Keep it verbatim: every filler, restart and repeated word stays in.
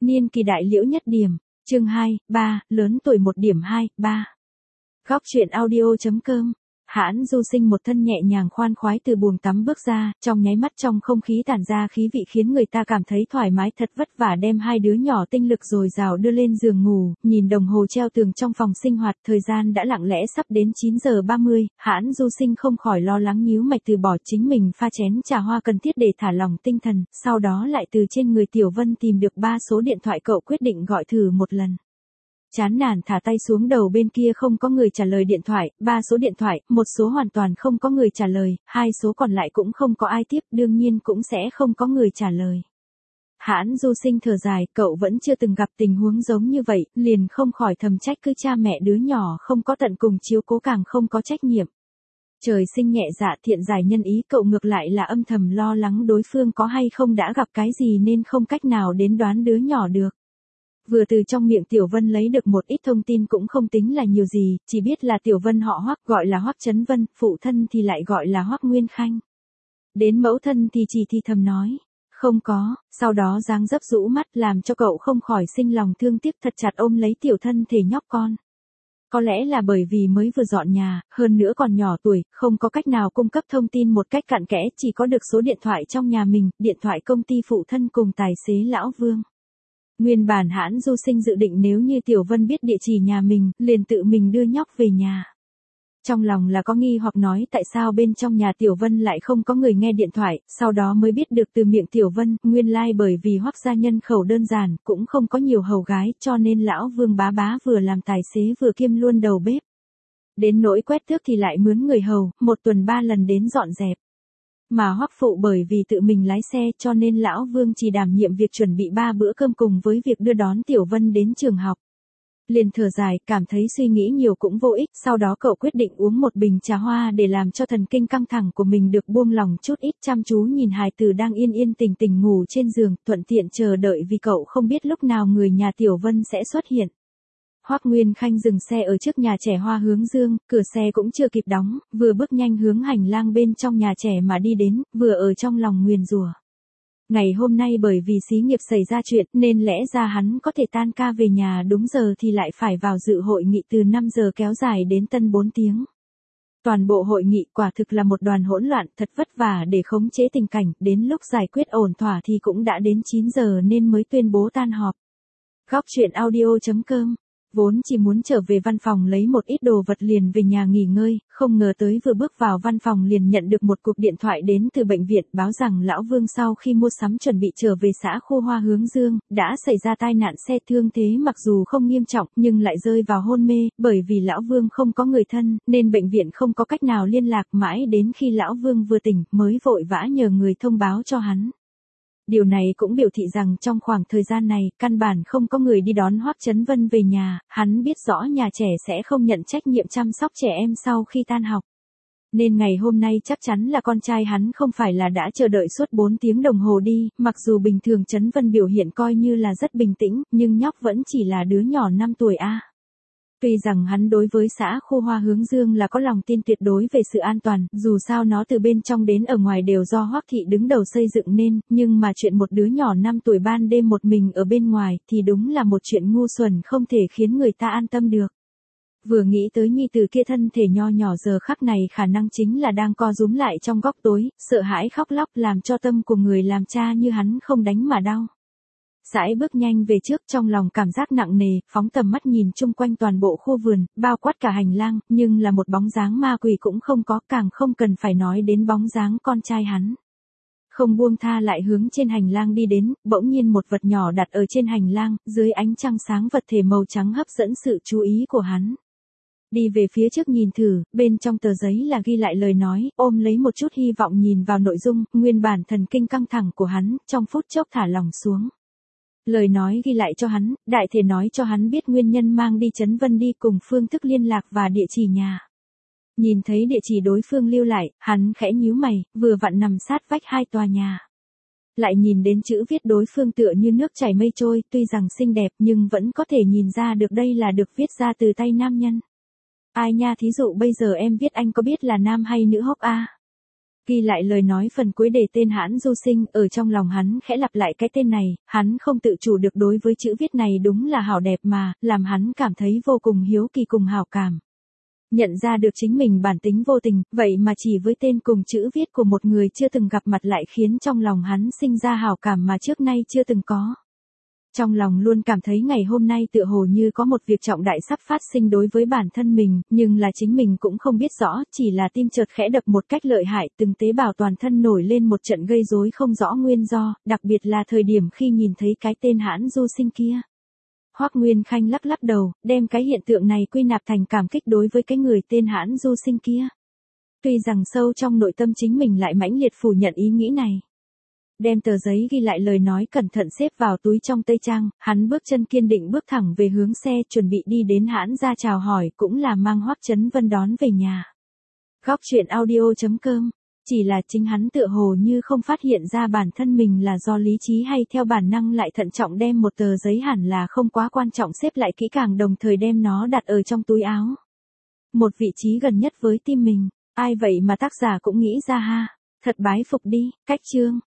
Niên kỳ đại liễu nhất điểm. Chương hai, ba, lớn tuổi một điểm hai, ba. Góc truyện audio chấm com. Hãn Du Sinh một thân nhẹ nhàng khoan khoái từ buồng tắm bước ra, trong nháy mắt trong không khí tản ra khí vị khiến người ta cảm thấy thoải mái thật vất vả đem hai đứa nhỏ tinh lực dồi dào đưa lên giường ngủ, nhìn đồng hồ treo tường trong phòng sinh hoạt, thời gian đã lặng lẽ sắp đến chín giờ ba mươi, Hãn Du Sinh không khỏi lo lắng nhíu mày từ bỏ chính mình pha chén trà hoa cần thiết để thả lỏng tinh thần, sau đó lại từ trên người Tiểu Vân tìm được ba số điện thoại cậu quyết định gọi thử một lần. Chán nản thả tay xuống đầu bên kia không có người trả lời điện thoại, ba số điện thoại, một số hoàn toàn không có người trả lời, hai số còn lại cũng không có ai tiếp, đương nhiên cũng sẽ không có người trả lời. Hãn Du Sinh thở dài, cậu vẫn chưa từng gặp tình huống giống như vậy, liền không khỏi thầm trách cứ cha mẹ đứa nhỏ không có tận cùng chiếu cố càng không có trách nhiệm. Trời sinh nhẹ dạ thiện giải nhân ý, cậu ngược lại là âm thầm lo lắng đối phương có hay không đã gặp cái gì nên không cách nào đến đoán đứa nhỏ được. Vừa từ trong miệng Tiểu Vân lấy được một ít thông tin cũng không tính là nhiều gì, chỉ biết là Tiểu Vân họ Hoắc, gọi là Hoắc Chấn Vân, phụ thân thì lại gọi là Hoắc Nguyên Khanh. Đến mẫu thân thì chỉ thì thầm nói, không có, sau đó dáng dấp rũ mắt làm cho cậu không khỏi sinh lòng thương tiếc thật chặt ôm lấy tiểu thân thể nhóc con. Có lẽ là bởi vì mới vừa dọn nhà, hơn nữa còn nhỏ tuổi, không có cách nào cung cấp thông tin một cách cặn kẽ, chỉ có được số điện thoại trong nhà mình, điện thoại công ty phụ thân cùng tài xế Lão Vương. Nguyên bản Hãn Du Sinh dự định nếu như Tiểu Vân biết địa chỉ nhà mình, liền tự mình đưa nhóc về nhà. Trong lòng là có nghi hoặc nói tại sao bên trong nhà Tiểu Vân lại không có người nghe điện thoại, sau đó mới biết được từ miệng Tiểu Vân, nguyên lai like bởi vì Hoắc gia nhân khẩu đơn giản, cũng không có nhiều hầu gái, cho nên Lão Vương bá bá vừa làm tài xế vừa kiêm luôn đầu bếp. Đến nỗi quét tước thì lại mướn người hầu, một tuần ba lần đến dọn dẹp. Mà Hoắc phụ bởi vì tự mình lái xe cho nên Lão Vương chỉ đảm nhiệm việc chuẩn bị ba bữa cơm cùng với việc đưa đón Tiểu Vân đến trường học. Liền thở dài, cảm thấy suy nghĩ nhiều cũng vô ích, sau đó cậu quyết định uống một bình trà hoa để làm cho thần kinh căng thẳng của mình được buông lòng chút ít, chăm chú nhìn hài tử đang yên yên tình tình ngủ trên giường, thuận tiện chờ đợi vì cậu không biết lúc nào người nhà Tiểu Vân sẽ xuất hiện. Hoắc Nguyên Khanh dừng xe ở trước nhà trẻ Hoa Hướng Dương, cửa xe cũng chưa kịp đóng, vừa bước nhanh hướng hành lang bên trong nhà trẻ mà đi đến, vừa ở trong lòng nguyền rủa. Ngày hôm nay bởi vì xí nghiệp xảy ra chuyện nên lẽ ra hắn có thể tan ca về nhà đúng giờ thì lại phải vào dự hội nghị từ năm giờ kéo dài đến tân bốn tiếng. Toàn bộ hội nghị quả thực là một đoàn hỗn loạn thật vất vả để khống chế tình cảnh, đến lúc giải quyết ổn thỏa thì cũng đã đến chín giờ nên mới tuyên bố tan họp. Góc truyện audio chấm com. Vốn chỉ muốn trở về văn phòng lấy một ít đồ vật liền về nhà nghỉ ngơi, không ngờ tới vừa bước vào văn phòng liền nhận được một cuộc điện thoại đến từ bệnh viện báo rằng Lão Vương sau khi mua sắm chuẩn bị trở về xã khu Hoa Hướng Dương, đã xảy ra tai nạn xe, thương thế mặc dù không nghiêm trọng nhưng lại rơi vào hôn mê, bởi vì Lão Vương không có người thân, nên bệnh viện không có cách nào liên lạc mãi đến khi Lão Vương vừa tỉnh mới vội vã nhờ người thông báo cho hắn. Điều này cũng biểu thị rằng trong khoảng thời gian này, căn bản không có người đi đón Hoắc Chấn Vân về nhà, hắn biết rõ nhà trẻ sẽ không nhận trách nhiệm chăm sóc trẻ em sau khi tan học. Nên ngày hôm nay chắc chắn là con trai hắn không phải là đã chờ đợi suốt bốn tiếng đồng hồ đi, mặc dù bình thường Chấn Vân biểu hiện coi như là rất bình tĩnh, nhưng nhóc vẫn chỉ là đứa nhỏ năm tuổi a. Tuy rằng hắn đối với xã khu Hoa Hướng Dương là có lòng tin tuyệt đối về sự an toàn, dù sao nó từ bên trong đến ở ngoài đều do Hoắc thị đứng đầu xây dựng nên, nhưng mà chuyện một đứa nhỏ năm tuổi ban đêm một mình ở bên ngoài thì đúng là một chuyện ngu xuẩn không thể khiến người ta an tâm được. Vừa nghĩ tới nhi tử kia thân thể nho nhỏ giờ khắc này khả năng chính là đang co rúm lại trong góc tối, sợ hãi khóc lóc làm cho tâm của người làm cha như hắn không đánh mà đau. Sải bước nhanh về trước trong lòng cảm giác nặng nề, phóng tầm mắt nhìn chung quanh toàn bộ khu vườn, bao quát cả hành lang, nhưng là một bóng dáng ma quỷ cũng không có, càng không cần phải nói đến bóng dáng con trai hắn. Không buông tha lại hướng trên hành lang đi đến, bỗng nhiên một vật nhỏ đặt ở trên hành lang, dưới ánh trăng sáng vật thể màu trắng hấp dẫn sự chú ý của hắn. Đi về phía trước nhìn thử, bên trong tờ giấy là ghi lại lời nói, ôm lấy một chút hy vọng nhìn vào nội dung, nguyên bản thần kinh căng thẳng của hắn, trong phút chốc thả lỏng xuống. Lời nói ghi lại cho hắn, đại thể nói cho hắn biết nguyên nhân mang đi Chấn Vân đi cùng phương thức liên lạc và địa chỉ nhà. Nhìn thấy địa chỉ đối phương lưu lại, hắn khẽ nhíu mày, vừa vặn nằm sát vách hai tòa nhà. Lại nhìn đến chữ viết đối phương tựa như nước chảy mây trôi, tuy rằng xinh đẹp nhưng vẫn có thể nhìn ra được đây là được viết ra từ tay nam nhân. Ai nha, thí dụ bây giờ em viết anh có biết là nam hay nữ hốc a? Ghi lại lời nói phần cuối để tên Hãn Du Sinh, ở trong lòng hắn khẽ lặp lại cái tên này, hắn không tự chủ được đối với chữ viết này đúng là hảo đẹp mà, làm hắn cảm thấy vô cùng hiếu kỳ cùng hảo cảm. Nhận ra được chính mình bản tính vô tình, vậy mà chỉ với tên cùng chữ viết của một người chưa từng gặp mặt lại khiến trong lòng hắn sinh ra hảo cảm mà trước nay chưa từng có. Trong lòng luôn cảm thấy ngày hôm nay tựa hồ như có một việc trọng đại sắp phát sinh đối với bản thân mình, nhưng là chính mình cũng không biết rõ, chỉ là tim chợt khẽ đập một cách lợi hại, từng tế bào toàn thân nổi lên một trận gây rối không rõ nguyên do, đặc biệt là thời điểm khi nhìn thấy cái tên Hãn Du Sinh kia. Hoắc Nguyên Khanh lắc lắc đầu, đem cái hiện tượng này quy nạp thành cảm kích đối với cái người tên Hãn Du Sinh kia. Tuy rằng sâu trong nội tâm chính mình lại mãnh liệt phủ nhận ý nghĩ này. Đem tờ giấy ghi lại lời nói cẩn thận xếp vào túi trong tây trang, hắn bước chân kiên định bước thẳng về hướng xe, chuẩn bị đi đến Hãn gia chào hỏi, cũng là mang Hoắc Chấn Vân đón về nhà. Góc truyện audio chấm com. Chỉ là chính hắn tựa hồ như không phát hiện ra bản thân mình là do lý trí hay theo bản năng lại thận trọng đem một tờ giấy hẳn là không quá quan trọng xếp lại kỹ càng, đồng thời đem nó đặt ở trong túi áo. Một vị trí gần nhất với tim mình, ai vậy mà tác giả cũng nghĩ ra ha, thật bái phục đi, cách chương.